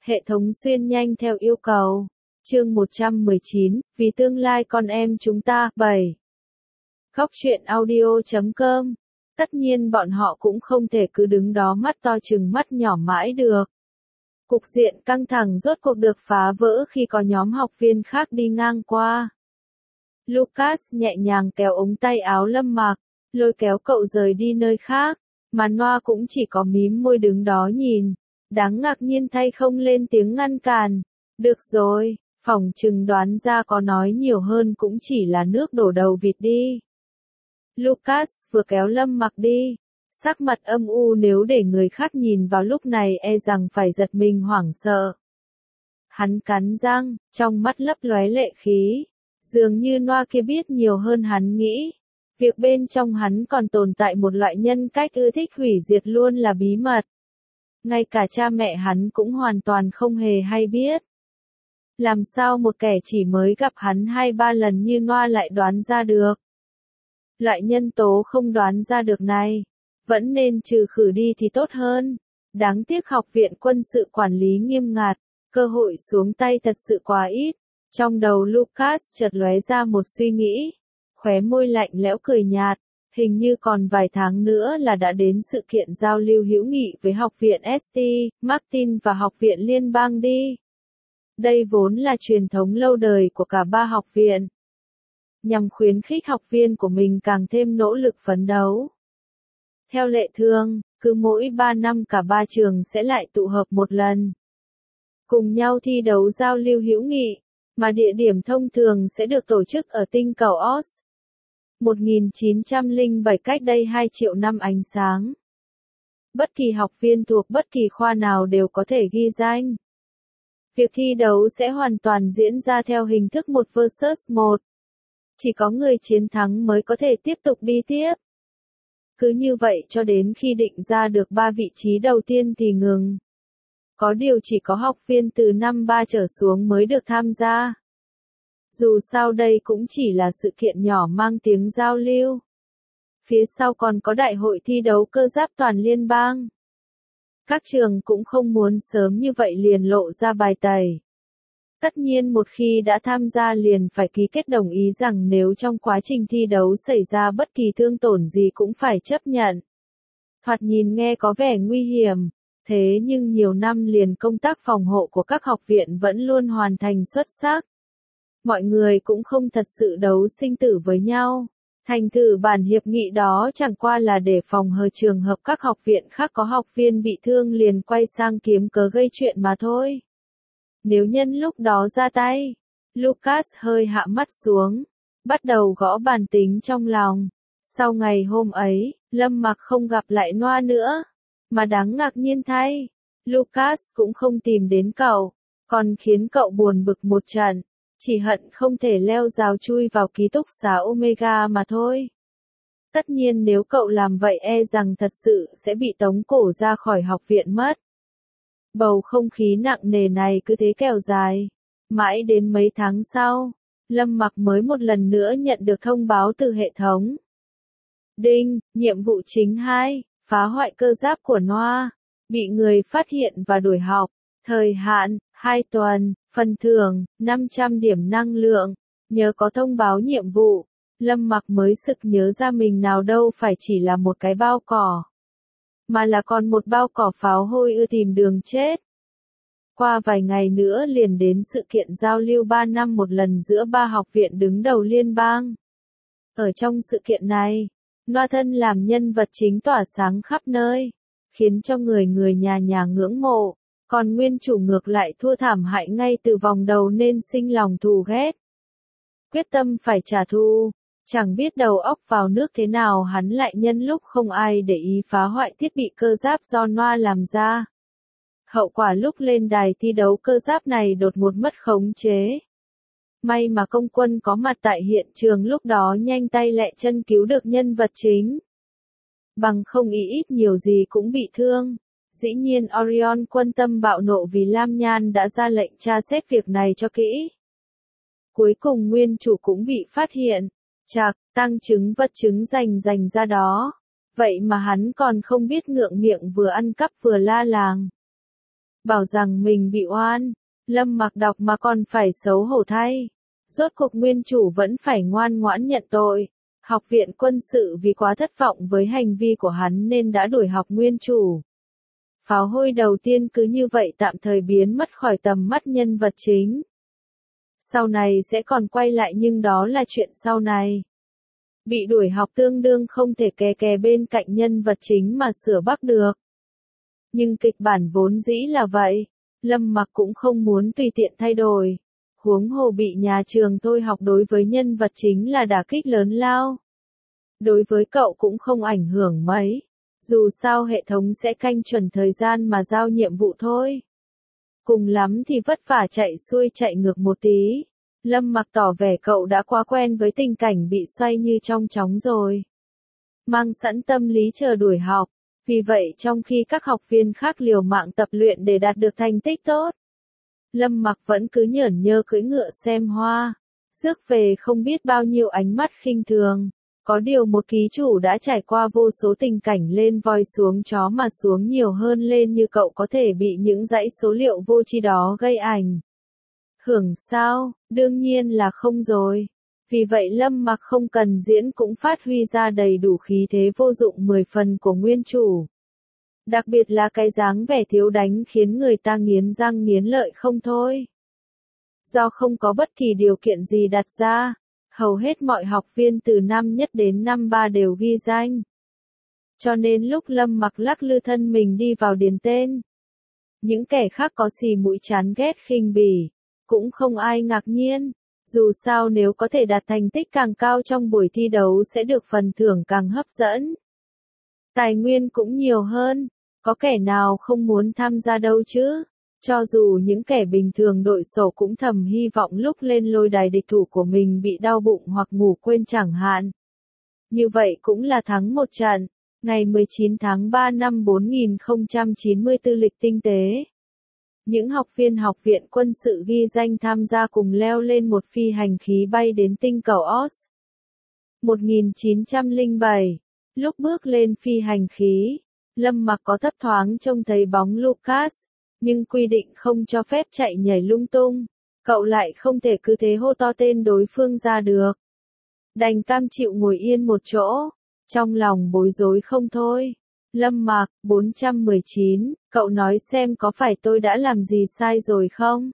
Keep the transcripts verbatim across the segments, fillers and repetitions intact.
Hệ thống xuyên nhanh theo yêu cầu. Chương một trăm mười chín, vì tương lai con em chúng ta. bảy. Góc truyện audio chấm com. Tất nhiên bọn họ cũng không thể cứ đứng đó mắt to chừng mắt nhỏ mãi được. Cục diện căng thẳng rốt cuộc được phá vỡ khi có nhóm học viên khác đi ngang qua. Lucas nhẹ nhàng kéo ống tay áo Lâm Mặc, lôi kéo cậu rời đi nơi khác, mà Noa cũng chỉ có mím môi đứng đó nhìn, đáng ngạc nhiên thay không lên tiếng ngăn cản. Được rồi, phỏng chừng đoán ra có nói nhiều hơn cũng chỉ là nước đổ đầu vịt đi. Lucas vừa kéo Lâm Mặc đi, sắc mặt âm u, nếu để người khác nhìn vào lúc này e rằng phải giật mình hoảng sợ. Hắn cắn răng, trong mắt lấp lóe lệ khí, dường như Noa kia biết nhiều hơn hắn nghĩ. Việc bên trong hắn còn tồn tại một loại nhân cách ưa thích hủy diệt luôn là bí mật. Ngay cả cha mẹ hắn cũng hoàn toàn không hề hay biết. Làm sao một kẻ chỉ mới gặp hắn hai ba lần như Noa lại đoán ra được? Loại nhân tố không đoán ra được này, vẫn nên trừ khử đi thì tốt hơn. Đáng tiếc học viện quân sự quản lý nghiêm ngặt, cơ hội xuống tay thật sự quá ít. Trong đầu Lucas chợt lóe ra một suy nghĩ, khóe môi lạnh lẽo cười nhạt, hình như còn vài tháng nữa là đã đến sự kiện giao lưu hữu nghị với học viện ét tê, Martin và học viện liên bang đi. Đây vốn là truyền thống lâu đời của cả ba học viện, nhằm khuyến khích học viên của mình càng thêm nỗ lực phấn đấu. Theo lệ thường, cứ mỗi ba năm cả ba trường sẽ lại tụ hợp một lần, cùng nhau thi đấu giao lưu hữu nghị, mà địa điểm thông thường sẽ được tổ chức ở tinh cầu Oz. một nghìn chín trăm lẻ bảy cách đây hai triệu năm ánh sáng. Bất kỳ học viên thuộc bất kỳ khoa nào đều có thể ghi danh. Việc thi đấu sẽ hoàn toàn diễn ra theo hình thức một versus một. Chỉ có người chiến thắng mới có thể tiếp tục đi tiếp. Cứ như vậy cho đến khi định ra được ba vị trí đầu tiên thì ngừng. Có điều chỉ có học viên từ năm ba trở xuống mới được tham gia. Dù sao đây cũng chỉ là sự kiện nhỏ mang tiếng giao lưu. Phía sau còn có đại hội thi đấu cơ giáp toàn liên bang. Các trường cũng không muốn sớm như vậy liền lộ ra bài tẩy. Tất nhiên một khi đã tham gia liền phải ký kết đồng ý rằng nếu trong quá trình thi đấu xảy ra bất kỳ thương tổn gì cũng phải chấp nhận. Thoạt nhìn nghe có vẻ nguy hiểm, thế nhưng nhiều năm liền công tác phòng hộ của các học viện vẫn luôn hoàn thành xuất sắc. Mọi người cũng không thật sự đấu sinh tử với nhau. Thành thử bản hiệp nghị đó chẳng qua là để phòng hờ trường hợp các học viện khác có học viên bị thương liền quay sang kiếm cớ gây chuyện mà thôi. Nếu nhân lúc đó ra tay, Lucas hơi hạ mắt xuống, bắt đầu gõ bàn tính trong lòng. Sau ngày hôm ấy, Lâm Mặc không gặp lại Noa nữa, mà đáng ngạc nhiên thay, Lucas cũng không tìm đến cậu, còn khiến cậu buồn bực một trận. Chỉ hận không thể leo rào chui vào ký túc xá Omega mà thôi. Tất nhiên nếu cậu làm vậy e rằng thật sự sẽ bị tống cổ ra khỏi học viện mất. Bầu không khí nặng nề này cứ thế kéo dài. Mãi đến mấy tháng sau, Lâm Mặc mới một lần nữa nhận được thông báo từ hệ thống. Đinh, nhiệm vụ chính hai, phá hoại cơ giáp của Noa. Bị người phát hiện và đuổi học. Thời hạn, hai tuần, phần thưởng, năm trăm điểm năng lượng. Nhớ có thông báo nhiệm vụ, Lâm Mặc mới sực nhớ ra mình nào đâu phải chỉ là một cái bao cỏ, mà là còn một bao cỏ pháo hôi ưa tìm đường chết. Qua vài ngày nữa liền đến sự kiện giao lưu ba năm một lần giữa ba học viện đứng đầu liên bang. Ở trong sự kiện này, Noa thân làm nhân vật chính tỏa sáng khắp nơi, khiến cho người người nhà nhà ngưỡng mộ. Còn nguyên chủ ngược lại thua thảm hại ngay từ vòng đầu nên sinh lòng thù ghét. Quyết tâm phải trả thù, chẳng biết đầu óc vào nước thế nào hắn lại nhân lúc không ai để ý phá hoại thiết bị cơ giáp do Noa làm ra. Hậu quả lúc lên đài thi đấu cơ giáp này đột ngột mất khống chế. May mà công quân có mặt tại hiện trường lúc đó nhanh tay lẹ chân cứu được nhân vật chính. Bằng không ý ít nhiều gì cũng bị thương. Dĩ nhiên Orion quân tâm bạo nộ vì Lam Nhan đã ra lệnh tra xét việc này cho kỹ. Cuối cùng nguyên chủ cũng bị phát hiện. Chạc, tăng chứng vật chứng rành rành ra đó. Vậy mà hắn còn không biết ngượng miệng vừa ăn cắp vừa la làng. bảo rằng mình bị oan. Lâm Mặc đọc mà còn phải xấu hổ thay. Rốt cuộc nguyên chủ vẫn phải ngoan ngoãn nhận tội. Học viện quân sự vì quá thất vọng với hành vi của hắn nên đã đuổi học nguyên chủ. Pháo hôi đầu tiên cứ như vậy tạm thời biến mất khỏi tầm mắt nhân vật chính. Sau này sẽ còn quay lại nhưng đó là chuyện sau này. Bị đuổi học tương đương không thể kè kè bên cạnh nhân vật chính mà sửa bắc được. Nhưng kịch bản vốn dĩ là vậy, Lâm Mặc cũng không muốn tùy tiện thay đổi. Huống hồ bị nhà trường thôi học đối với nhân vật chính là đả kích lớn lao. Đối với cậu cũng không ảnh hưởng mấy. Dù sao hệ thống sẽ canh chuẩn thời gian mà giao nhiệm vụ thôi. Cùng lắm thì vất vả chạy xuôi chạy ngược một tí. Lâm Mặc tỏ vẻ cậu đã quá quen với tình cảnh bị xoay như trong chóng rồi. Mang sẵn tâm lý chờ đuổi học. Vì vậy trong khi các học viên khác liều mạng tập luyện để đạt được thành tích tốt, Lâm Mặc vẫn cứ nhởn nhơ cưỡi ngựa xem hoa. Rước về không biết bao nhiêu ánh mắt khinh thường. Có điều một ký chủ đã trải qua vô số tình cảnh lên voi xuống chó mà xuống nhiều hơn lên như cậu có thể bị những dãy số liệu vô tri đó gây ảnh hưởng sao? Đương nhiên là không rồi. Vì vậy Lâm Mặc không cần diễn cũng phát huy ra đầy đủ khí thế vô dụng mười phần của nguyên chủ. Đặc biệt là cái dáng vẻ thiếu đánh khiến người ta nghiến răng nghiến lợi không thôi. Do không có bất kỳ điều kiện gì đặt ra, hầu hết mọi học viên từ năm nhất đến năm ba đều ghi danh. Cho nên lúc Lâm Mặc lắc lư thân mình đi vào điền tên, những kẻ khác có xì mũi chán ghét khinh bỉ, cũng không ai ngạc nhiên. Dù sao nếu có thể đạt thành tích càng cao trong buổi thi đấu sẽ được phần thưởng càng hấp dẫn. Tài nguyên cũng nhiều hơn, có kẻ nào không muốn tham gia đâu chứ? Cho dù những kẻ bình thường đội sổ cũng thầm hy vọng lúc lên lôi đài địch thủ của mình bị đau bụng hoặc ngủ quên chẳng hạn. Như vậy cũng là thắng một trận. Ngày mười chín tháng ba năm bốn nghìn không trăm chín mươi tư lịch tinh tế. Những học viên học viện quân sự ghi danh tham gia cùng leo lên một phi hành khí bay đến tinh cầu Oz. một nghìn chín trăm lẻ bảy. Lúc bước lên phi hành khí, Lâm Mặc có thấp thoáng trông thấy bóng Lucas, nhưng quy định không cho phép chạy nhảy lung tung. Cậu lại không thể cứ thế hô to tên đối phương ra được. Đành cam chịu ngồi yên một chỗ, trong lòng bối rối không thôi. Lâm Mặc, bốn trăm mười chín, cậu nói xem có phải tôi đã làm gì sai rồi không?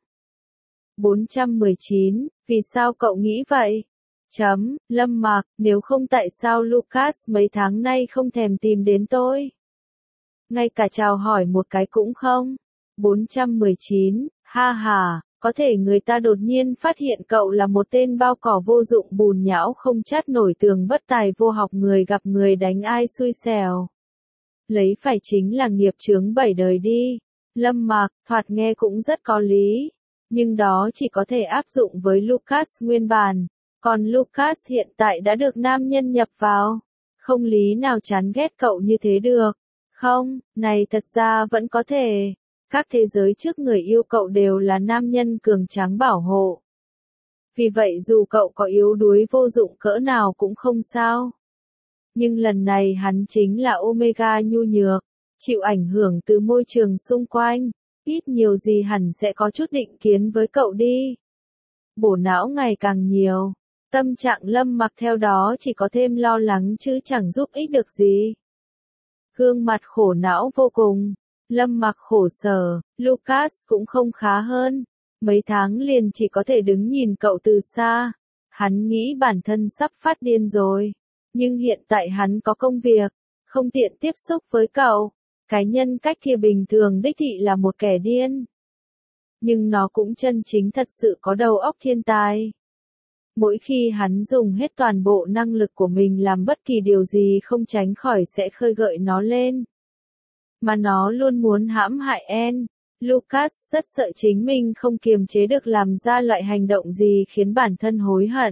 bốn trăm mười chín, vì sao cậu nghĩ vậy? Chấm, Lâm Mặc, nếu không tại sao Lucas mấy tháng nay không thèm tìm đến tôi? Ngay cả chào hỏi một cái cũng không? bốn trăm mười chín, ha ha, có thể người ta đột nhiên phát hiện cậu là một tên bao cỏ vô dụng bùn nhão không chát nổi tường bất tài vô học người gặp người đánh ai xui xẻo. Lấy phải chính là nghiệp chướng bảy đời đi. Lâm Mặc, thoạt nghe cũng rất có lý. Nhưng đó chỉ có thể áp dụng với Lucas nguyên bản. Còn Lucas hiện tại đã được nam nhân nhập vào. Không lý nào chán ghét cậu như thế được. Không, này thật ra vẫn có thể. Các thế giới trước người yêu cậu đều là nam nhân cường tráng bảo hộ. Vì vậy dù cậu có yếu đuối vô dụng cỡ nào cũng không sao. Nhưng lần này hắn chính là Omega nhu nhược, chịu ảnh hưởng từ môi trường xung quanh, ít nhiều gì hẳn sẽ có chút định kiến với cậu đi. Bổ não ngày càng nhiều, tâm trạng Lâm Mặc theo đó chỉ có thêm lo lắng chứ chẳng giúp ích được gì. Gương mặt khổ não vô cùng, Lâm Mặc khổ sở, Lucas cũng không khá hơn, mấy tháng liền chỉ có thể đứng nhìn cậu từ xa. Hắn nghĩ bản thân sắp phát điên rồi. Nhưng hiện tại hắn có công việc, không tiện tiếp xúc với cậu. Cái nhân cách kia bình thường đích thị là một kẻ điên. Nhưng nó cũng chân chính thật sự có đầu óc thiên tài. Mỗi khi hắn dùng hết toàn bộ năng lực của mình làm bất kỳ điều gì không tránh khỏi sẽ khơi gợi nó lên. Mà nó luôn muốn hãm hại Anne. Lucas rất sợ chính mình không kiềm chế được làm ra loại hành động gì khiến bản thân hối hận.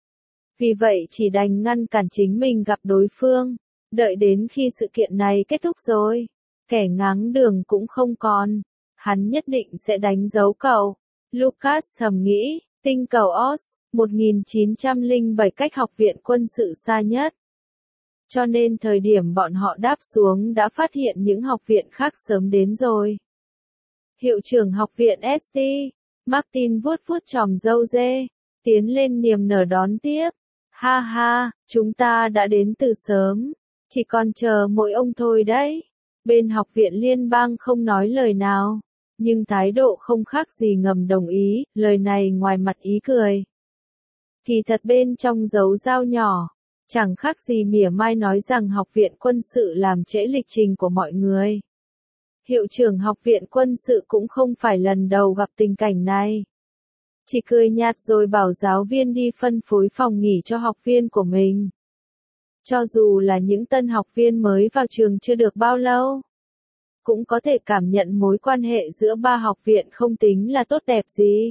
Vì vậy chỉ đành ngăn cản chính mình gặp đối phương, đợi đến khi sự kiện này kết thúc rồi, kẻ ngáng đường cũng không còn, hắn nhất định sẽ đánh dấu cậu. Lucas thầm nghĩ, tinh cầu Oz, một nghìn chín trăm lẻ bảy cách học viện quân sự xa nhất. Cho nên thời điểm bọn họ đáp xuống đã phát hiện những học viện khác sớm đến rồi. Hiệu trưởng học viện ét tê, Martin vuốt vuốt chòm râu dê, tiến lên niềm nở đón tiếp. Ha ha, chúng ta đã đến từ sớm, chỉ còn chờ mỗi ông thôi đấy. Bên học viện liên bang không nói lời nào, nhưng thái độ không khác gì ngầm đồng ý, lời này ngoài mặt ý cười. Kỳ thật bên trong giấu dao nhỏ, chẳng khác gì mỉa mai nói rằng học viện quân sự làm trễ lịch trình của mọi người. Hiệu trưởng học viện quân sự cũng không phải lần đầu gặp tình cảnh này. Chỉ cười nhạt rồi bảo giáo viên đi phân phối phòng nghỉ cho học viên của mình. Cho dù là những tân học viên mới vào trường chưa được bao lâu, cũng có thể cảm nhận mối quan hệ giữa ba học viện không tính là tốt đẹp gì.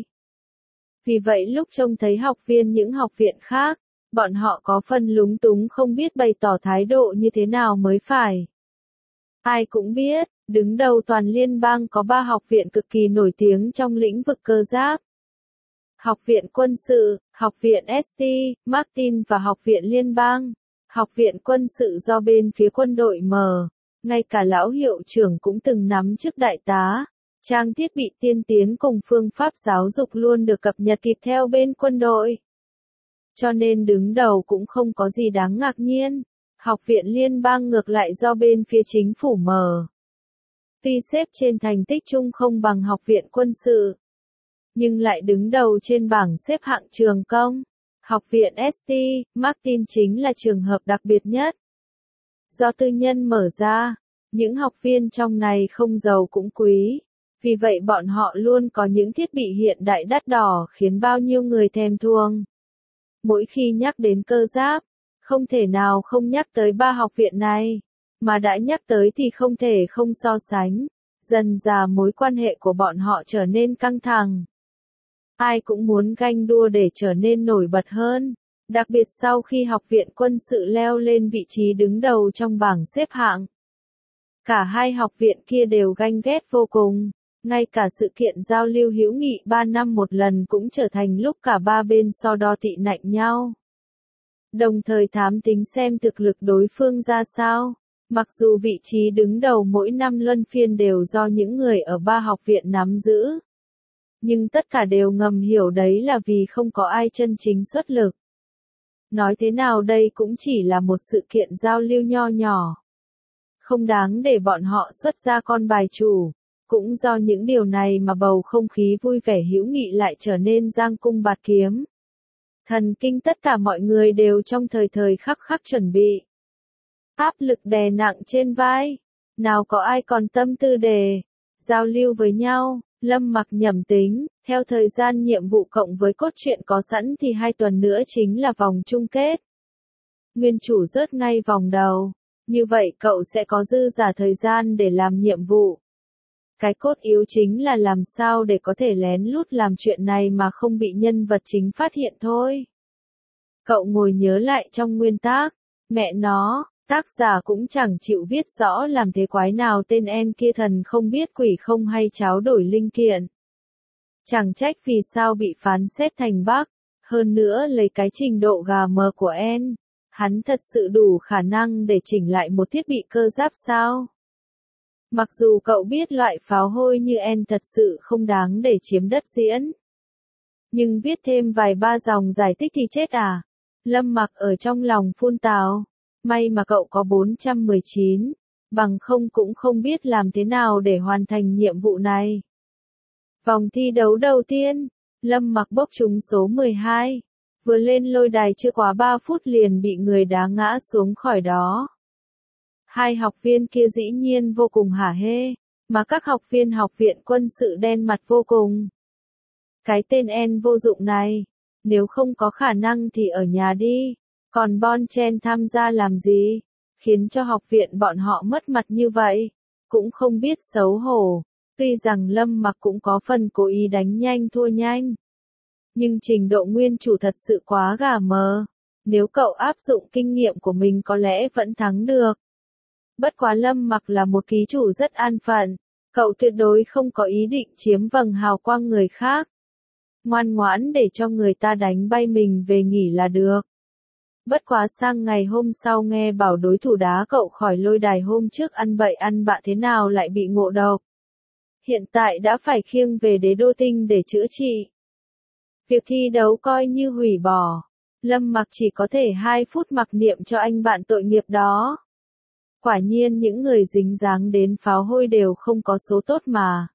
Vì vậy lúc trông thấy học viên những học viện khác, bọn họ có phần lúng túng không biết bày tỏ thái độ như thế nào mới phải. Ai cũng biết, đứng đầu toàn liên bang có ba học viện cực kỳ nổi tiếng trong lĩnh vực cơ giáp. Học viện quân sự, học viện ét tê, Martin và học viện liên bang. Học viện quân sự do bên phía quân đội mở, ngay cả lão hiệu trưởng cũng từng nắm chức đại tá. Trang thiết bị tiên tiến cùng phương pháp giáo dục luôn được cập nhật kịp theo bên quân đội. Cho nên đứng đầu cũng không có gì đáng ngạc nhiên. Học viện liên bang ngược lại do bên phía chính phủ mở. Tuy xếp trên thành tích chung không bằng học viện quân sự, nhưng lại đứng đầu trên bảng xếp hạng trường công. Học viện ét tê, Martin chính là trường hợp đặc biệt nhất. Do tư nhân mở ra, những học viên trong này không giàu cũng quý. Vì vậy bọn họ luôn có những thiết bị hiện đại đắt đỏ khiến bao nhiêu người thèm thuồng. Mỗi khi nhắc đến cơ giáp, không thể nào không nhắc tới ba học viện này. Mà đã nhắc tới thì không thể không so sánh. Dần dà mối quan hệ của bọn họ trở nên căng thẳng. Ai cũng muốn ganh đua để trở nên nổi bật hơn. Đặc biệt sau khi học viện quân sự leo lên vị trí đứng đầu trong bảng xếp hạng. Cả hai học viện kia đều ganh ghét vô cùng. Ngay cả sự kiện giao lưu hữu nghị ba năm một lần cũng trở thành lúc cả ba bên so đo tị nạnh nhau. Đồng thời thám tính xem thực lực đối phương ra sao. Mặc dù vị trí đứng đầu mỗi năm luân phiên đều do những người ở ba học viện nắm giữ. Nhưng tất cả đều ngầm hiểu đấy là vì không có ai chân chính xuất lực. Nói thế nào đây cũng chỉ là một sự kiện giao lưu nho nhỏ. Không đáng để bọn họ xuất ra con bài chủ. Cũng do những điều này mà bầu không khí vui vẻ hữu nghị lại trở nên giang cung bạt kiếm. Thần kinh tất cả mọi người đều trong thời thời khắc khắc chuẩn bị. Áp lực đè nặng trên vai. Nào có ai còn tâm tư để giao lưu với nhau. Lâm Mặc nhẩm tính, theo thời gian nhiệm vụ cộng với cốt truyện có sẵn thì hai tuần nữa chính là vòng chung kết. Nguyên chủ rớt ngay vòng đầu. Như vậy cậu sẽ có dư giả thời gian để làm nhiệm vụ. Cái cốt yếu chính là làm sao để có thể lén lút làm chuyện này mà không bị nhân vật chính phát hiện thôi. Cậu ngồi nhớ lại trong nguyên tác. Mẹ nó, tác giả cũng chẳng chịu viết rõ làm thế quái nào tên En kia thần không biết quỷ không hay cháo đổi linh kiện. Chẳng trách vì sao bị phán xét thành bác. Hơn nữa lấy cái trình độ gà mờ của En, hắn thật sự đủ khả năng để chỉnh lại một thiết bị cơ giáp sao? Mặc dù cậu biết loại pháo hôi như En thật sự không đáng để chiếm đất diễn. Nhưng viết thêm vài ba dòng giải thích thì chết à? Lâm Mặc ở trong lòng phun tào. May mà cậu có bốn trăm mười chín. Bằng không cũng không biết làm thế nào để hoàn thành nhiệm vụ này. Vòng thi đấu đầu tiên, Lâm Mặc bốc trúng số mười hai. Vừa lên lôi đài chưa quá ba phút liền bị người đá ngã xuống khỏi đó. Hai học viên kia dĩ nhiên vô cùng hả hê, mà các học viên học viện quân sự đen mặt vô cùng. Cái tên En vô dụng này, nếu không có khả năng thì ở nhà đi, còn Bon Chen tham gia làm gì, khiến cho học viện bọn họ mất mặt như vậy, cũng không biết xấu hổ. Tuy rằng Lâm Mặc cũng có phần cố ý đánh nhanh thua nhanh, nhưng trình độ nguyên chủ thật sự quá gà mờ. Nếu cậu áp dụng kinh nghiệm của mình có lẽ vẫn thắng được. Bất quá Lâm Mặc là một ký chủ rất an phận, cậu tuyệt đối không có ý định chiếm vầng hào quang người khác. Ngoan ngoãn để cho người ta đánh bay mình về nghỉ là được. Bất quá sang ngày hôm sau nghe bảo đối thủ đá cậu khỏi lôi đài hôm trước ăn bậy ăn bạ thế nào lại bị ngộ độc. hiện tại đã phải khiêng về đế đô tinh để chữa trị. Việc thi đấu coi như hủy bỏ. Lâm Mặc chỉ có thể hai phút mặc niệm cho anh bạn tội nghiệp đó. Quả nhiên những người dính dáng đến pháo hôi đều không có số tốt mà.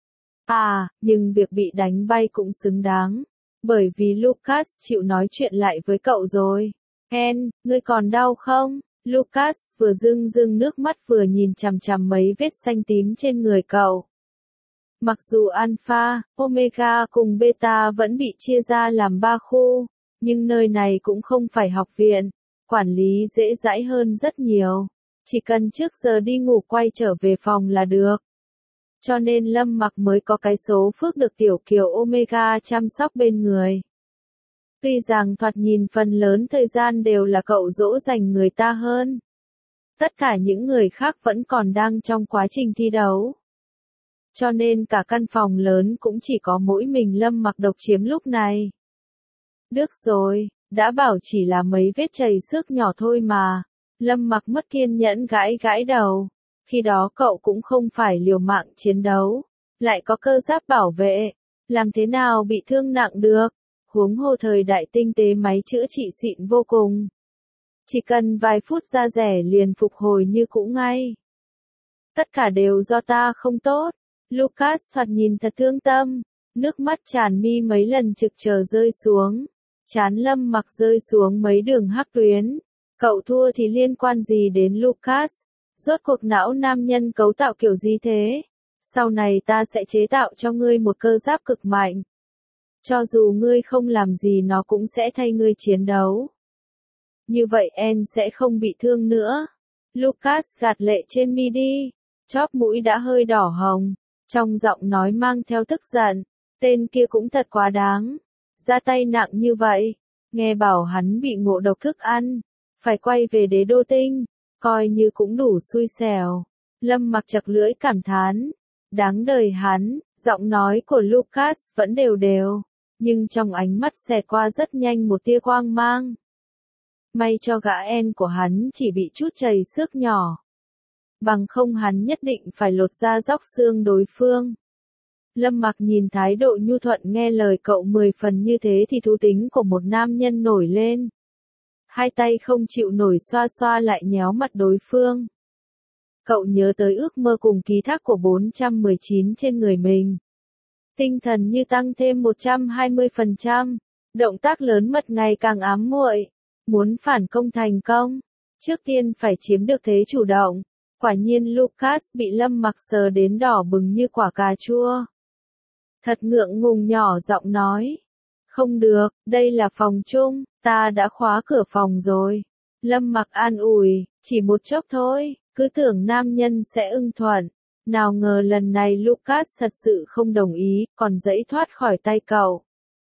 À, nhưng việc bị đánh bay cũng xứng đáng. Bởi vì Lucas chịu nói chuyện lại với cậu rồi. Hen, ngươi còn đau không? Lucas vừa rưng rưng nước mắt vừa nhìn chằm chằm mấy vết xanh tím trên người cậu. Mặc dù Alpha, Omega cùng Beta vẫn bị chia ra làm ba khu, nhưng nơi này cũng không phải học viện, quản lý dễ dãi hơn rất nhiều. Chỉ cần trước giờ đi ngủ quay trở về phòng là được. Cho nên Lâm Mặc mới có cái số phước được tiểu kiều Omega chăm sóc bên người. Tuy rằng thoạt nhìn phần lớn thời gian đều là cậu dỗ dành người ta hơn. Tất cả những người khác vẫn còn đang trong quá trình thi đấu. Cho nên cả căn phòng lớn cũng chỉ có mỗi mình Lâm Mặc độc chiếm lúc này. Được rồi, đã bảo chỉ là mấy vết chảy xước nhỏ thôi mà. Lâm Mặc mất kiên nhẫn gãi gãi đầu. Khi đó cậu cũng không phải liều mạng chiến đấu, lại có cơ giáp bảo vệ, làm thế nào bị thương nặng được, huống hồ thời đại tinh tế máy chữa trị xịn vô cùng. Chỉ cần vài phút ra rẻ liền phục hồi như cũ ngay. Tất cả đều do ta không tốt. Lucas thoạt nhìn thật thương tâm, nước mắt tràn mi mấy lần trực chờ rơi xuống. Trán Lâm Mặc rơi xuống mấy đường hắc tuyến. Cậu thua thì liên quan gì đến Lucas? Rốt cuộc não nam nhân cấu tạo kiểu gì thế? Sau này ta sẽ chế tạo cho ngươi một cơ giáp cực mạnh. Cho dù ngươi không làm gì nó cũng sẽ thay ngươi chiến đấu. Như vậy En sẽ không bị thương nữa. Lucas gạt lệ trên mi đi. Chóp mũi đã hơi đỏ hồng. Trong giọng nói mang theo tức giận. Tên kia cũng thật quá đáng. Ra tay nặng như vậy. Nghe bảo hắn bị ngộ độc thức ăn. Phải quay về đế đô tinh. Coi như cũng đủ xui xẻo. Lâm Mặc chật lưỡi cảm thán. Đáng đời hắn. Giọng nói của Lucas vẫn đều đều. Nhưng trong ánh mắt xẹt qua rất nhanh một tia quang mang. May cho gã En của hắn chỉ bị chút chảy xước nhỏ. Bằng không hắn nhất định phải lột da róc xương đối phương. Lâm Mặc nhìn thái độ nhu thuận nghe lời cậu mười phần như thế thì thú tính của một nam nhân nổi lên. Hai tay không chịu nổi xoa xoa lại nhéo mặt đối phương. Cậu nhớ tới ước mơ cùng ký thác của bốn trăm mười chín trên người mình. Tinh thần như tăng thêm một trăm hai mươi phần trăm. Động tác lớn mật ngày càng ám muội. Muốn phản công thành công. Trước tiên phải chiếm được thế chủ động. Quả nhiên Lucas bị Lâm Mặc sờ đến đỏ bừng như quả cà chua. Thật ngượng ngùng nhỏ giọng nói. Không được, đây là phòng chung, ta đã khóa cửa phòng rồi. Lâm Mặc an ủi, chỉ một chốc thôi, cứ tưởng nam nhân sẽ ưng thuận. Nào ngờ lần này Lucas thật sự không đồng ý, còn dãy thoát khỏi tay cậu.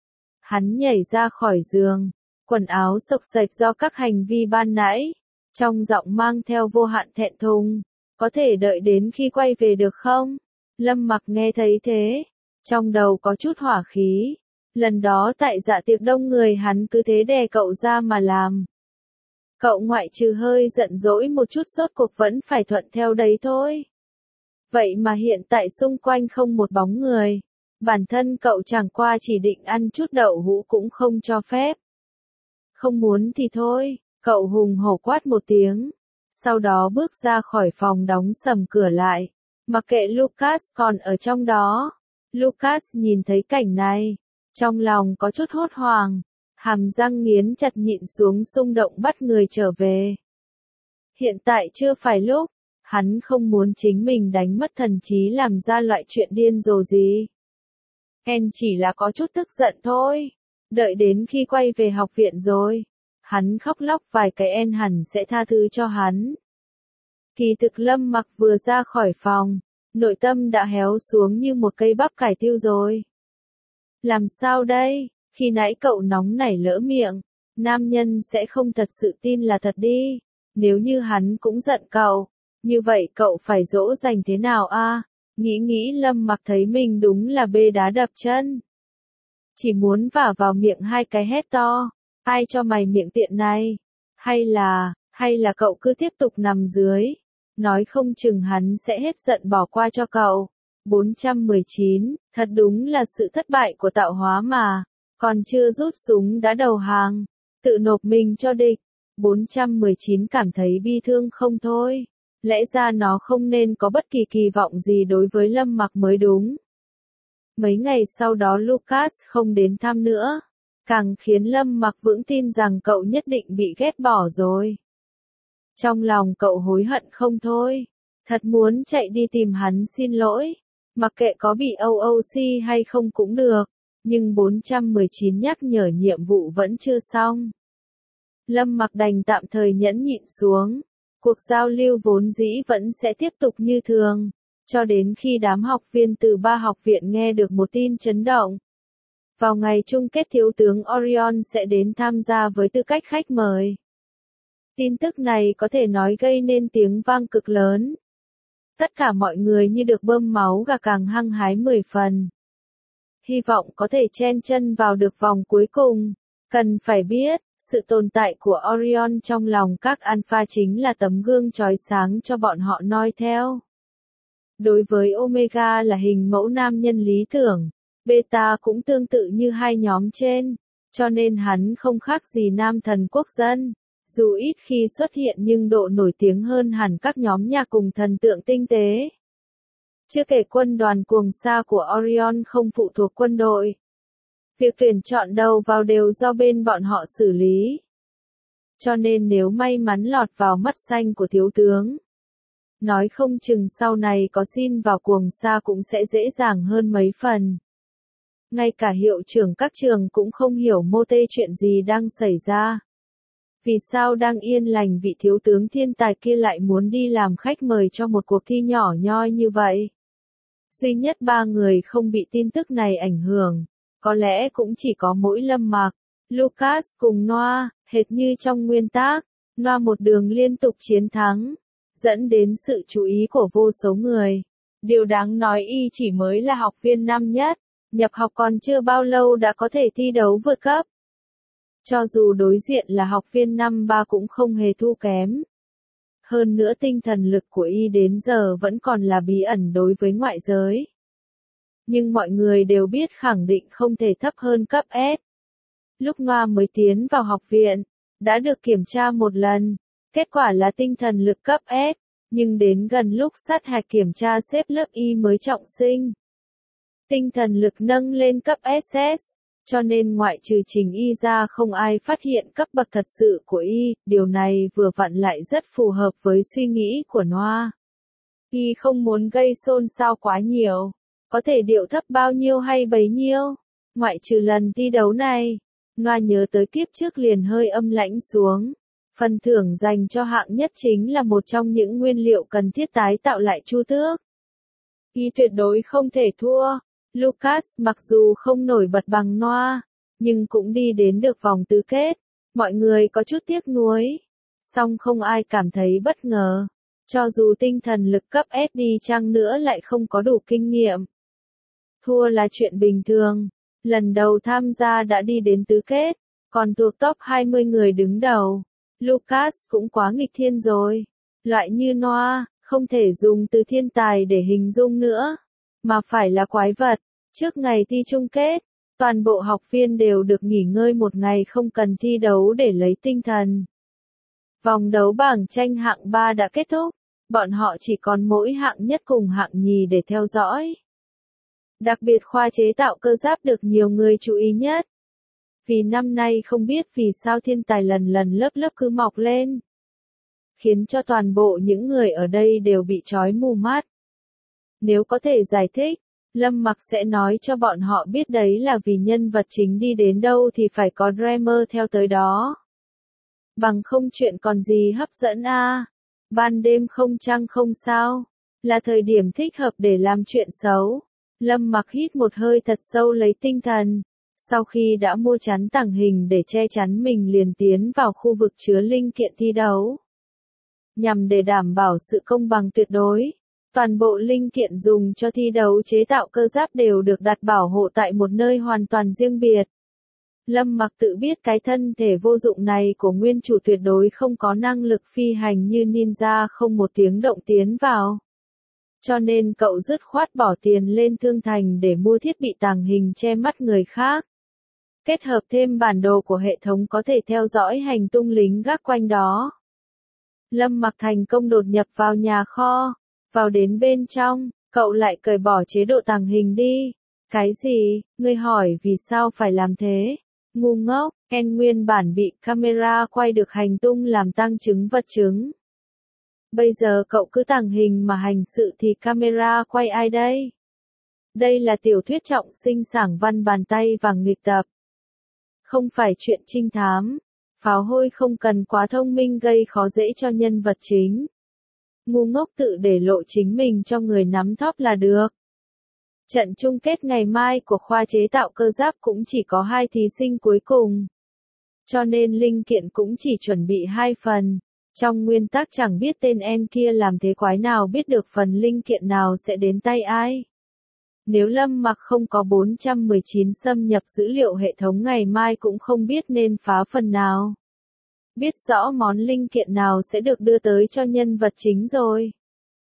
Hắn nhảy ra khỏi giường, quần áo xộc xệch do các hành vi ban nãy. Trong giọng mang theo vô hạn thẹn thùng. Có thể đợi đến khi quay về được không? Lâm Mặc nghe thấy thế. Trong đầu có chút hỏa khí. Lần đó tại dạ tiệc đông người hắn cứ thế đè cậu ra mà làm. Cậu ngoại trừ hơi giận dỗi một chút rốt cuộc vẫn phải thuận theo đấy thôi. Vậy mà hiện tại xung quanh không một bóng người. Bản thân cậu chẳng qua chỉ định ăn chút đậu hũ cũng không cho phép. Không muốn thì thôi, cậu hùng hổ quát một tiếng. Sau đó bước ra khỏi phòng đóng sầm cửa lại. Mặc kệ Lucas còn ở trong đó. Lucas nhìn thấy cảnh này. Trong lòng có chút hốt hoảng. Hàm răng nghiến chặt nhịn xuống xung động bắt người trở về. Hiện tại chưa phải lúc. Hắn không muốn chính mình đánh mất thần trí làm ra loại chuyện điên rồ gì. En chỉ là có chút tức giận thôi. Đợi đến khi quay về học viện rồi. Hắn khóc lóc vài cái En hẳn sẽ tha thứ cho hắn. Kỳ thực Lâm Mặc vừa ra khỏi phòng. Nội tâm đã héo xuống như một cây bắp cải tiêu rồi. Làm sao đây? Khi nãy cậu nóng nảy lỡ miệng. Nam nhân sẽ không thật sự tin là thật đi. Nếu như hắn cũng giận cậu. Như vậy cậu phải dỗ dành thế nào a? Nghĩ nghĩ Lâm Mặc thấy mình đúng là bê đá đập chân. Chỉ muốn vả vào miệng hai cái hét to. Ai cho mày miệng tiện này? Hay là, hay là cậu cứ tiếp tục nằm dưới? Nói không chừng hắn sẽ hết giận bỏ qua cho cậu. bốn trăm mười chín, thật đúng là sự thất bại của tạo hóa mà, còn chưa rút súng đã đầu hàng, tự nộp mình cho địch. bốn trăm mười chín cảm thấy bi thương không thôi, lẽ ra nó không nên có bất kỳ kỳ vọng gì đối với Lâm Mặc mới đúng. Mấy ngày sau đó Lucas không đến thăm nữa, càng khiến Lâm Mặc vững tin rằng cậu nhất định bị ghét bỏ rồi. Trong lòng cậu hối hận không thôi, thật muốn chạy đi tìm hắn xin lỗi, mặc kệ có bị o o xê hay không cũng được, nhưng bốn trăm mười chín nhắc nhở nhiệm vụ vẫn chưa xong. Lâm Mặc đành tạm thời nhẫn nhịn xuống, cuộc giao lưu vốn dĩ vẫn sẽ tiếp tục như thường, cho đến khi đám học viên từ ba học viện nghe được một tin chấn động. Vào ngày chung kết thiếu tướng Orion sẽ đến tham gia với tư cách khách mời. Tin tức này có thể nói gây nên tiếng vang cực lớn. Tất cả mọi người như được bơm máu gà càng hăng hái mười phần. Hy vọng có thể chen chân vào được vòng cuối cùng. Cần phải biết, sự tồn tại của Orion trong lòng các alpha chính là tấm gương chói sáng cho bọn họ noi theo. Đối với Omega là hình mẫu nam nhân lý tưởng, Beta cũng tương tự như hai nhóm trên, cho nên hắn không khác gì nam thần quốc dân. Dù ít khi xuất hiện nhưng độ nổi tiếng hơn hẳn các nhóm nhạc cùng thần tượng tinh tế. Chưa kể quân đoàn cuồng sa của Orion không phụ thuộc quân đội. Việc tuyển chọn đầu vào đều do bên bọn họ xử lý. Cho nên nếu may mắn lọt vào mắt xanh của thiếu tướng, nói không chừng sau này có xin vào cuồng sa cũng sẽ dễ dàng hơn mấy phần. Ngay cả hiệu trưởng các trường cũng không hiểu mô tê chuyện gì đang xảy ra. Vì sao đang yên lành vị thiếu tướng thiên tài kia lại muốn đi làm khách mời cho một cuộc thi nhỏ nhoi như vậy? Duy nhất ba người không bị tin tức này ảnh hưởng, có lẽ cũng chỉ có mỗi Lâm Mặc, Lucas cùng Noah, hệt như trong nguyên tác, Noah một đường liên tục chiến thắng, dẫn đến sự chú ý của vô số người. Điều đáng nói y chỉ mới là học viên năm nhất, nhập học còn chưa bao lâu đã có thể thi đấu vượt cấp. Cho dù đối diện là học viên năm ba cũng không hề thua kém. Hơn nữa tinh thần lực của y đến giờ vẫn còn là bí ẩn đối với ngoại giới. Nhưng mọi người đều biết khẳng định không thể thấp hơn cấp S. Lúc Noah mới tiến vào học viện, đã được kiểm tra một lần, kết quả là tinh thần lực cấp S, nhưng đến gần lúc sát hạch kiểm tra xếp lớp Y mới trọng sinh. Tinh thần lực nâng lên cấp ét ét. Cho nên ngoại trừ Trình Y ra không ai phát hiện cấp bậc thật sự của Y, điều này vừa vặn lại rất phù hợp với suy nghĩ của Noah. Y không muốn gây xôn xao quá nhiều, có thể điệu thấp bao nhiêu hay bấy nhiêu, ngoại trừ lần thi đấu này. Noah nhớ tới kiếp trước liền hơi âm lãnh xuống, phần thưởng dành cho hạng nhất chính là một trong những nguyên liệu cần thiết tái tạo lại Chu Tước. Y tuyệt đối không thể thua. Lucas mặc dù không nổi bật bằng Noah, nhưng cũng đi đến được vòng tứ kết. Mọi người có chút tiếc nuối, song không ai cảm thấy bất ngờ. Cho dù tinh thần lực cấp S đi chăng nữa lại không có đủ kinh nghiệm. Thua là chuyện bình thường, lần đầu tham gia đã đi đến tứ kết, còn thuộc top hai mươi người đứng đầu. Lucas cũng quá nghịch thiên rồi. Loại như Noah, không thể dùng từ thiên tài để hình dung nữa, mà phải là quái vật. Trước ngày thi chung kết, toàn bộ học viên đều được nghỉ ngơi một ngày không cần thi đấu để lấy tinh thần. Vòng đấu bảng tranh hạng ba đã kết thúc, bọn họ chỉ còn mỗi hạng nhất cùng hạng nhì để theo dõi. Đặc biệt khoa chế tạo cơ giáp được nhiều người chú ý nhất. Vì năm nay không biết vì sao thiên tài lần lần lớp lớp cứ mọc lên, khiến cho toàn bộ những người ở đây đều bị trói mù mắt. Nếu có thể giải thích, Lâm Mặc sẽ nói cho bọn họ biết đấy là vì nhân vật chính đi đến đâu thì phải có Dreamer theo tới đó. Bằng không chuyện còn gì hấp dẫn a. À. Ban đêm không trăng không sao, là thời điểm thích hợp để làm chuyện xấu. Lâm Mặc hít một hơi thật sâu lấy tinh thần. Sau khi đã mua chắn tàng hình để che chắn mình liền tiến vào khu vực chứa linh kiện thi đấu. Nhằm để đảm bảo sự công bằng tuyệt đối, toàn bộ linh kiện dùng cho thi đấu chế tạo cơ giáp đều được đặt bảo hộ tại một nơi hoàn toàn riêng biệt. Lâm Mặc tự biết cái thân thể vô dụng này của nguyên chủ tuyệt đối không có năng lực phi hành như ninja không một tiếng động tiến vào. cho nên cậu dứt khoát bỏ tiền lên thương thành để mua thiết bị tàng hình che mắt người khác. Kết hợp thêm bản đồ của hệ thống có thể theo dõi hành tung lính gác quanh đó. Lâm Mặc thành công đột nhập vào nhà kho, vào đến bên trong, cậu lại cởi bỏ chế độ tàng hình đi. Cái gì? Ngươi hỏi vì sao phải làm thế? Ngu ngốc, Ken nguyên bản bị camera quay được hành tung làm tăng chứng vật chứng. Bây giờ cậu cứ tàng hình mà hành sự thì camera quay ai đây? Đây là tiểu thuyết trọng sinh sảng văn bàn tay vàng nghịch tập. Không phải chuyện trinh thám. Pháo hôi không cần quá thông minh gây khó dễ cho nhân vật chính. Ngu ngốc tự để lộ chính mình cho người nắm thóp là được. Trận chung kết ngày mai của khoa chế tạo cơ giáp cũng chỉ có hai thí sinh cuối cùng. Cho nên linh kiện cũng chỉ chuẩn bị hai phần. Trong nguyên tắc chẳng biết tên en kia làm thế quái nào biết được phần linh kiện nào sẽ đến tay ai. Nếu Lâm Mặc không có bốn trăm mười chín xâm nhập dữ liệu hệ thống ngày mai cũng không biết nên phá phần nào. Biết rõ món linh kiện nào sẽ được đưa tới cho nhân vật chính rồi.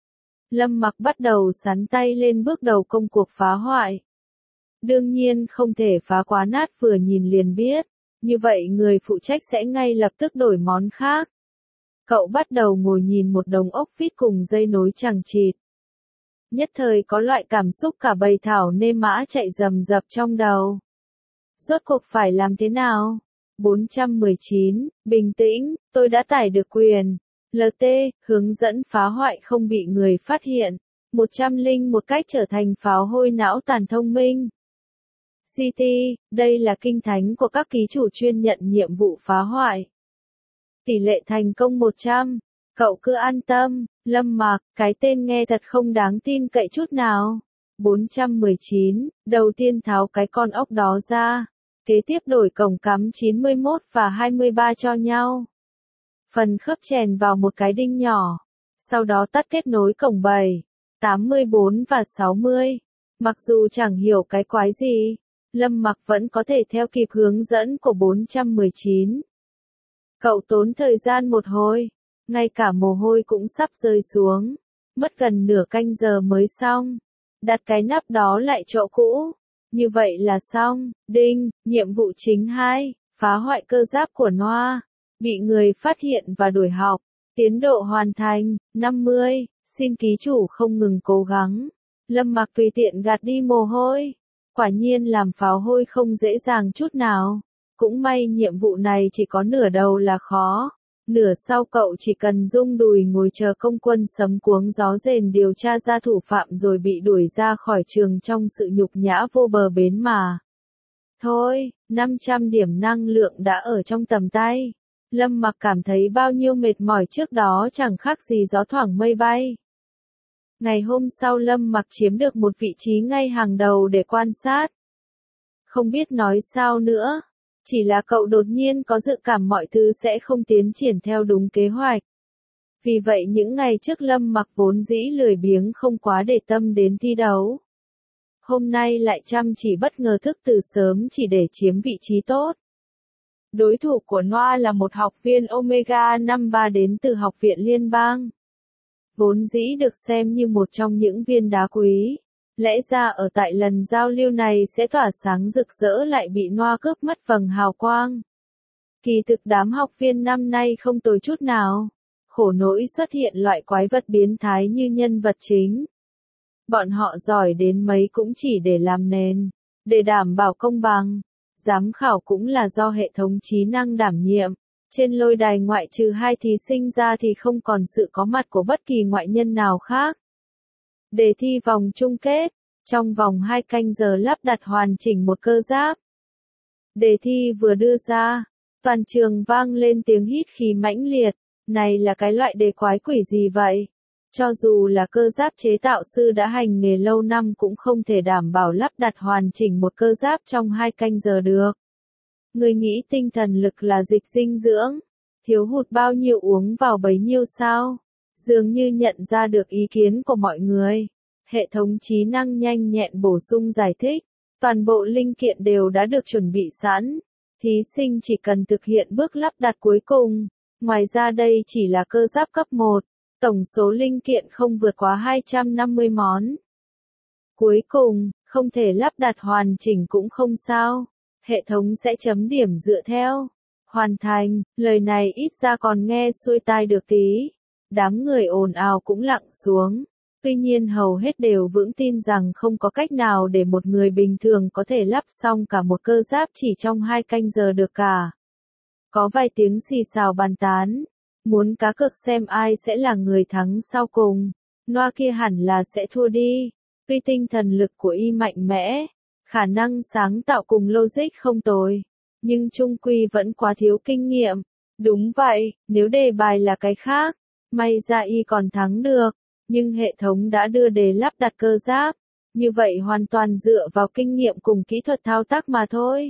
Lâm Mặc bắt đầu sắn tay lên bước đầu công cuộc phá hoại. Đương nhiên không thể phá quá nát vừa nhìn liền biết, như vậy người phụ trách sẽ ngay lập tức đổi món khác. Cậu bắt đầu ngồi nhìn một đống ốc vít cùng dây nối chằng chịt. Nhất thời có loại cảm xúc cả bầy thảo nê mã chạy rầm rập trong đầu. Rốt cuộc phải làm thế nào? bốn trăm mười chín, bình tĩnh, tôi đã tải được quyền. lờ tê, hướng dẫn phá hoại không bị người phát hiện. một trăm linh một cách trở thành pháo hôi não tàn thông minh. xê tê, đây là kinh thánh của các ký chủ chuyên nhận nhiệm vụ phá hoại. Tỷ lệ thành công một trăm. Cậu cứ an tâm, Lâm Mặc, cái tên nghe thật không đáng tin cậy chút nào. bốn trăm mười chín, đầu tiên tháo cái con ốc đó ra. Kế tiếp đổi cổng cắm chín mươi mốt và hai mươi ba cho nhau. Phần khớp chèn vào một cái đinh nhỏ. Sau đó tắt kết nối cổng bảy, tám mươi bốn và sáu mươi. Mặc dù chẳng hiểu cái quái gì, Lâm Mặc vẫn có thể theo kịp hướng dẫn của bốn trăm mười chín. Cậu tốn thời gian một hồi, ngay cả mồ hôi cũng sắp rơi xuống. Mất gần nửa canh giờ mới xong. Đặt cái nắp đó lại chỗ cũ. Như vậy là xong. Đinh, nhiệm vụ chính hai, phá hoại cơ giáp của Noa. Bị người phát hiện và đuổi học. Tiến độ hoàn thành, năm mươi. Xin ký chủ không ngừng cố gắng. Lâm Mặc tùy tiện gạt đi mồ hôi. Quả nhiên làm pháo hôi không dễ dàng chút nào. Cũng may nhiệm vụ này chỉ có nửa đầu là khó. Nửa sau cậu chỉ cần rung đùi ngồi chờ công quân sấm cuống gió rền điều tra ra thủ phạm rồi bị đuổi ra khỏi trường trong sự nhục nhã vô bờ bến mà. Thôi, năm trăm điểm năng lượng đã ở trong tầm tay. Lâm Mặc cảm thấy bao nhiêu mệt mỏi trước đó chẳng khác gì gió thoảng mây bay. Ngày hôm sau Lâm Mặc chiếm được một vị trí ngay hàng đầu để quan sát. Không biết nói sao nữa. Chỉ là cậu đột nhiên có dự cảm mọi thứ sẽ không tiến triển theo đúng kế hoạch. Vì vậy những ngày trước Lâm Mặc vốn dĩ lười biếng không quá để tâm đến thi đấu. Hôm nay lại chăm chỉ bất ngờ thức từ sớm chỉ để chiếm vị trí tốt. Đối thủ của Noa là một học viên Omega năm ba đến từ Học viện Liên bang. Vốn dĩ được xem như một trong những viên đá quý. Lẽ ra ở tại lần giao lưu này sẽ tỏa sáng rực rỡ lại bị Noa cướp mất vầng hào quang. Kỳ thực đám học viên năm nay không tồi chút nào. Khổ nỗi xuất hiện loại quái vật biến thái như nhân vật chính. Bọn họ giỏi đến mấy cũng chỉ để làm nền, để đảm bảo công bằng. Giám khảo cũng là do hệ thống trí năng đảm nhiệm. Trên lôi đài ngoại trừ hai thí sinh ra thì không còn sự có mặt của bất kỳ ngoại nhân nào khác. Đề thi vòng chung kết, trong vòng hai canh giờ lắp đặt hoàn chỉnh một cơ giáp. Đề thi vừa đưa ra, toàn trường vang lên tiếng hít khí mãnh liệt, này là cái loại đề quái quỷ gì vậy? Cho dù là cơ giáp chế tạo sư đã hành nghề lâu năm cũng không thể đảm bảo lắp đặt hoàn chỉnh một cơ giáp trong hai canh giờ được. Người nghĩ tinh thần lực là dịch dinh dưỡng, thiếu hụt bao nhiêu uống vào bấy nhiêu sao? Dường như nhận ra được ý kiến của mọi người. Hệ thống trí năng nhanh nhẹn bổ sung giải thích. Toàn bộ linh kiện đều đã được chuẩn bị sẵn. Thí sinh chỉ cần thực hiện bước lắp đặt cuối cùng. Ngoài ra đây chỉ là cơ giáp cấp một. Tổng số linh kiện không vượt quá hai trăm năm mươi món. Cuối cùng, không thể lắp đặt hoàn chỉnh cũng không sao. Hệ thống sẽ chấm điểm dựa theo hoàn thành. Lời này ít ra còn nghe xuôi tai được tí. Đám người ồn ào cũng lặng xuống. Tuy nhiên hầu hết đều vững tin rằng không có cách nào để một người bình thường có thể lắp xong cả một cơ giáp chỉ trong hai canh giờ được cả. Có vài tiếng xì xào bàn tán. Muốn cá cược xem ai sẽ là người thắng sau cùng. Noa kia hẳn là sẽ thua đi. Tuy tinh thần lực của y mạnh mẽ, khả năng sáng tạo cùng logic không tồi, nhưng chung quy vẫn quá thiếu kinh nghiệm. Đúng vậy, nếu đề bài là cái khác, may ra y còn thắng được, nhưng hệ thống đã đưa đề lắp đặt cơ giáp, như vậy hoàn toàn dựa vào kinh nghiệm cùng kỹ thuật thao tác mà thôi.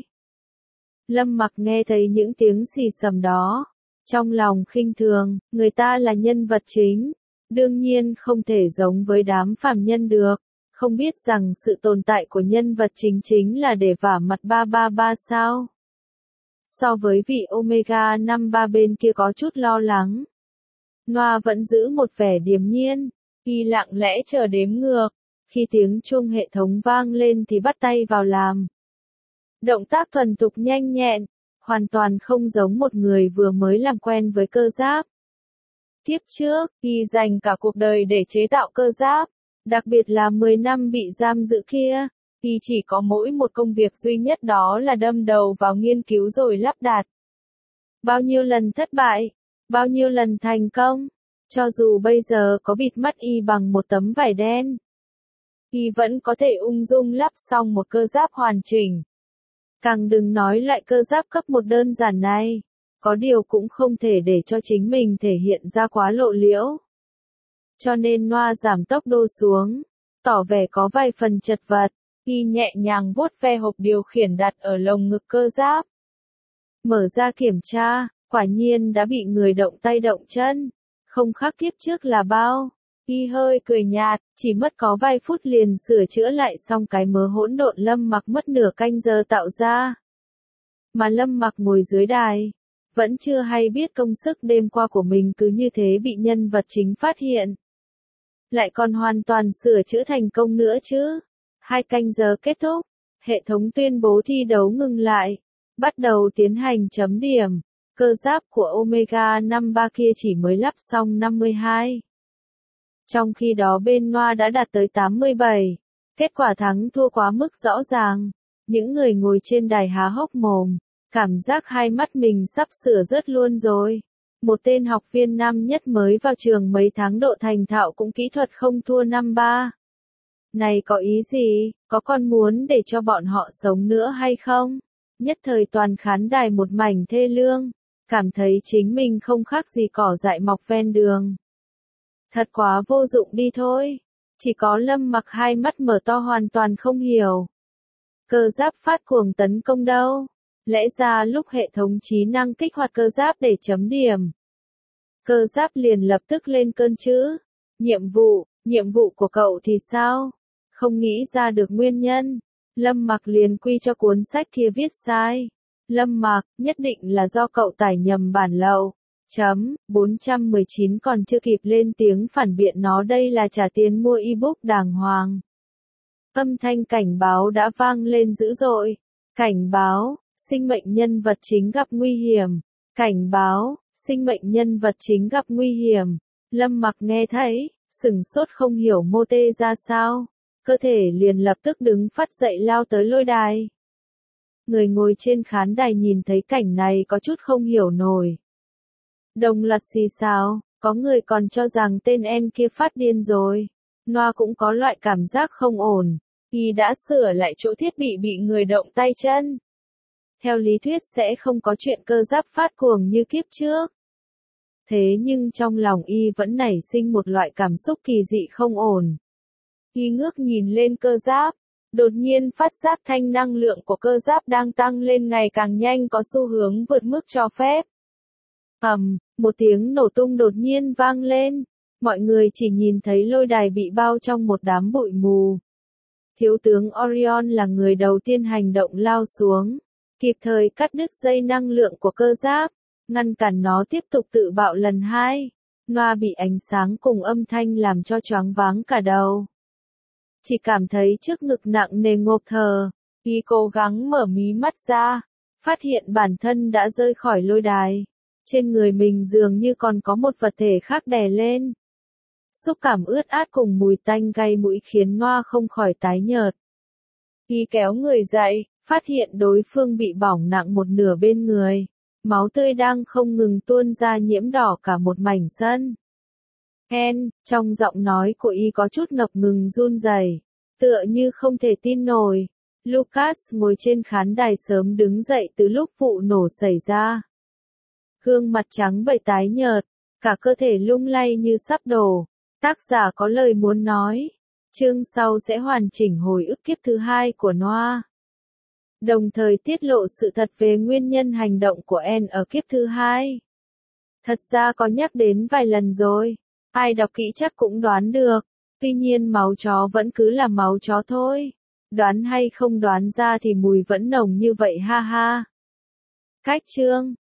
Lâm Mặc nghe thấy những tiếng xì xầm đó, trong lòng khinh thường, người ta là nhân vật chính, đương nhiên không thể giống với đám phàm nhân được. Không biết rằng sự tồn tại của nhân vật chính chính là để vả mặt ba ba ba sao? So với vị Omega năm ba bên kia có chút lo lắng. Noa vẫn giữ một vẻ điềm nhiên, y lặng lẽ chờ đếm ngược, khi tiếng chuông hệ thống vang lên thì bắt tay vào làm. Động tác thuần thục nhanh nhẹn, hoàn toàn không giống một người vừa mới làm quen với cơ giáp. Kiếp trước, y dành cả cuộc đời để chế tạo cơ giáp. Đặc biệt là mười năm bị giam giữ kia, thì chỉ có mỗi một công việc duy nhất đó là đâm đầu vào nghiên cứu rồi lắp đặt. Bao nhiêu lần thất bại, bao nhiêu lần thành công, cho dù bây giờ có bịt mắt y bằng một tấm vải đen, y vẫn có thể ung dung lắp xong một cơ giáp hoàn chỉnh. Càng đừng nói lại cơ giáp cấp một đơn giản này, có điều cũng không thể để cho chính mình thể hiện ra quá lộ liễu. Cho nên Noa giảm tốc độ xuống, tỏ vẻ có vài phần chật vật, y nhẹ nhàng vuốt ve hộp điều khiển đặt ở lồng ngực cơ giáp. Mở ra kiểm tra, quả nhiên đã bị người động tay động chân, không khác kiếp trước là bao. Y hơi cười nhạt, chỉ mất có vài phút liền sửa chữa lại xong cái mớ hỗn độn Lâm Mặc mất nửa canh giờ tạo ra. Mà Lâm Mặc ngồi dưới đài, vẫn chưa hay biết công sức đêm qua của mình cứ như thế bị nhân vật chính phát hiện. Lại còn hoàn toàn sửa chữa thành công nữa chứ. Hai canh giờ kết thúc, hệ thống tuyên bố thi đấu ngừng lại, bắt đầu tiến hành chấm điểm. Cơ giáp của Omega năm ba kia chỉ mới lắp xong năm mươi hai. Trong khi đó bên Noa đã đạt tới tám mươi bảy. Kết quả thắng thua quá mức rõ ràng. Những người ngồi trên đài há hốc mồm, cảm giác hai mắt mình sắp sửa rớt luôn rồi. Một tên học viên năm nhất mới vào trường mấy tháng độ thành thạo cũng kỹ thuật không thua năm ba. Này có ý gì, có con muốn để cho bọn họ sống nữa hay không? Nhất thời toàn khán đài một mảnh thê lương, cảm thấy chính mình không khác gì cỏ dại mọc ven đường. Thật quá vô dụng đi thôi. Chỉ có Lâm Mặc hai mắt mở to hoàn toàn không hiểu. Cơ giáp phát cuồng tấn công đâu? Lẽ ra lúc hệ thống trí năng kích hoạt cơ giáp để chấm điểm, cơ giáp liền lập tức lên cơn chứ. Nhiệm vụ, nhiệm vụ của cậu thì sao? Không nghĩ ra được nguyên nhân. Lâm Mặc liền quy cho cuốn sách kia viết sai. Lâm Mặc, nhất định là do cậu tải nhầm bản lậu. Chấm, bốn trăm mười chín còn chưa kịp lên tiếng phản biện nó đây là trả tiền mua ebook đàng hoàng. Âm thanh cảnh báo đã vang lên dữ dội. Cảnh báo, sinh mệnh nhân vật chính gặp nguy hiểm. Cảnh báo, sinh mệnh nhân vật chính gặp nguy hiểm. Lâm Mặc nghe thấy, sừng sốt không hiểu mô tê ra sao. Cơ thể liền lập tức đứng phát dậy lao tới lôi đài. Người ngồi trên khán đài nhìn thấy cảnh này có chút không hiểu nổi. Đồng loạt xì xào, có người còn cho rằng tên En kia phát điên rồi. Noa cũng có loại cảm giác không ổn. Y đã sửa lại chỗ thiết bị bị người động tay chân. Theo lý thuyết sẽ không có chuyện cơ giáp phát cuồng như kiếp trước. Thế nhưng trong lòng y vẫn nảy sinh một loại cảm xúc kỳ dị không ổn. Y ngước nhìn lên cơ giáp, đột nhiên phát giác thanh năng lượng của cơ giáp đang tăng lên ngày càng nhanh có xu hướng vượt mức cho phép. Ầm, một tiếng nổ tung đột nhiên vang lên, mọi người chỉ nhìn thấy lôi đài bị bao trong một đám bụi mù. Thiếu tướng Orion là người đầu tiên hành động lao xuống, kịp thời cắt đứt dây năng lượng của cơ giáp, ngăn cản nó tiếp tục tự bạo lần hai. Noa bị ánh sáng cùng âm thanh làm cho choáng váng cả đầu. Chỉ cảm thấy trước ngực nặng nề ngộp thở, y cố gắng mở mí mắt ra, phát hiện bản thân đã rơi khỏi lôi đài. Trên người mình dường như còn có một vật thể khác đè lên. Xúc cảm ướt át cùng mùi tanh gây mũi khiến Noa không khỏi tái nhợt. Y kéo người dậy, phát hiện đối phương bị bỏng nặng một nửa bên người. Máu tươi đang không ngừng tuôn ra nhiễm đỏ cả một mảnh sân. En, trong giọng nói của y có chút ngập ngừng run rẩy, tựa như không thể tin nổi. Lucas ngồi trên khán đài sớm đứng dậy từ lúc vụ nổ xảy ra. Gương mặt trắng bệch tái nhợt, cả cơ thể lung lay như sắp đổ. Tác giả có lời muốn nói. Chương sau sẽ hoàn chỉnh hồi ức kiếp thứ hai của Noa. Đồng thời tiết lộ sự thật về nguyên nhân hành động của En ở kiếp thứ hai. Thật ra có nhắc đến vài lần rồi, ai đọc kỹ chắc cũng đoán được. Tuy nhiên máu chó vẫn cứ là máu chó thôi. Đoán hay không đoán ra thì mùi vẫn nồng như vậy ha ha. Cách chương